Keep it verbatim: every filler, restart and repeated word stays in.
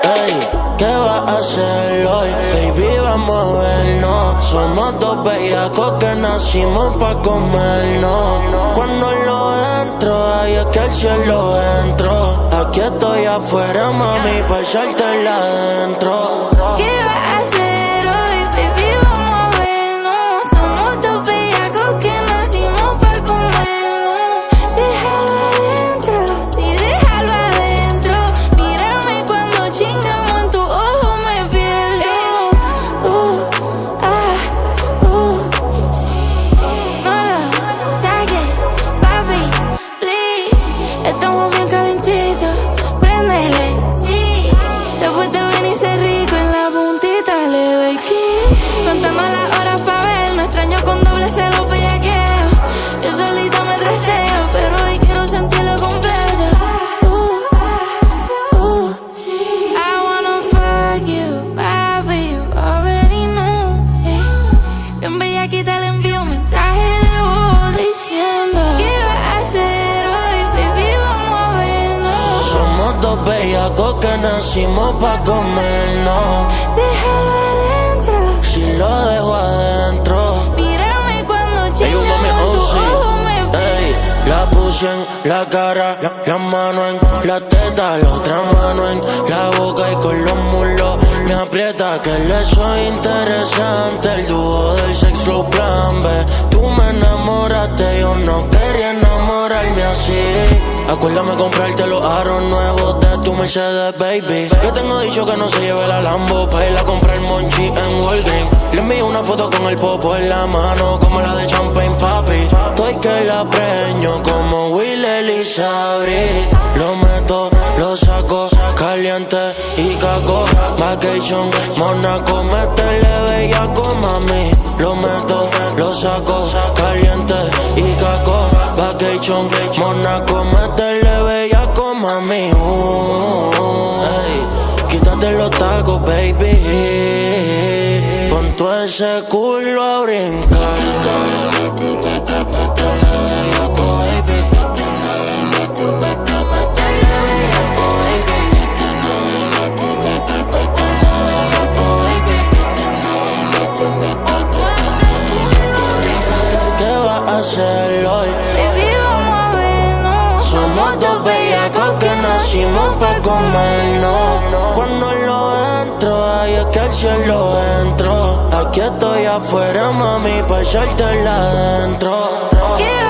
Ey, ¿qué vas a hacer hoy? Baby, vamos a vernos. Somos dos bellacos que nacimos pa' comernos. Cuando lo entro, ay, es que el cielo entró. Aquí estoy afuera, mami, pa' echártela adentro. ¿Qué vas a hacer hoy? Baby, vamos a vernos. Somos dos bellacos que nacimos pa' comernos. Déjalo adentro, sí, déjalo adentro. Mírame cuando chingamos, en tu ojo me pierdo. Uh, ah, uh, sí. No lo saques, papi, please. Estamos bien calentitos, préndele, sí. Después de venirse rico en la puntita le doy kiss. Contando las horas pa' ver, no extraño con doble celo bellaqueo. Yo solita me trasteo, pero hoy quiero sentirlo completo. Uh, uh, I wanna fuck you, papi, you already know. Yeah. Bien bellaquita le envío un mensaje de voz diciendo: ¿qué vas a hacer hoy, baby? Vamos a vernos. Somos dos bellacos que nacimos pa' comernos. Déjalo adentro, Si lo dejo adentro. mírame cuando Ey, chingamos, mami, en tu oh, sí. ojo me Ey, la puse en la cara, la, la mano en la teta, la otra mano en la boca y con los muslos me aprieta que le soy interesante. El dúo del sex flow plan B. Tú me enamoraste, yo no quería enamorarme así. Acuérdame comprarte los aros nuevos de tu Mercedes, baby. Yo tengo dicho que no se lleve la Lambo pa' ir a comprar Monchi en Walgreens. Le envío una foto con el popo en la mano como la de Champagne Papi. Estoy que la preño como Will Elizabeth. Lo meto, lo saco, caliente y caco. Vacation, Monaco, métele bellaco, mami. Lo meto, lo saco, caliente y caco. Vacation, Monaco, métele bellaco, mami. Uh, ey, quítate los tacos, baby. Pon tu ese culo a brincar. Hacer hoy. Baby, vamos a vernos. Somos dos bellacos que nacimos pa' comernos. Cuando lo entro, ay, es que el cielo entró. Aquí estoy afuera, mami, pa' echártela adentro. ¿Qué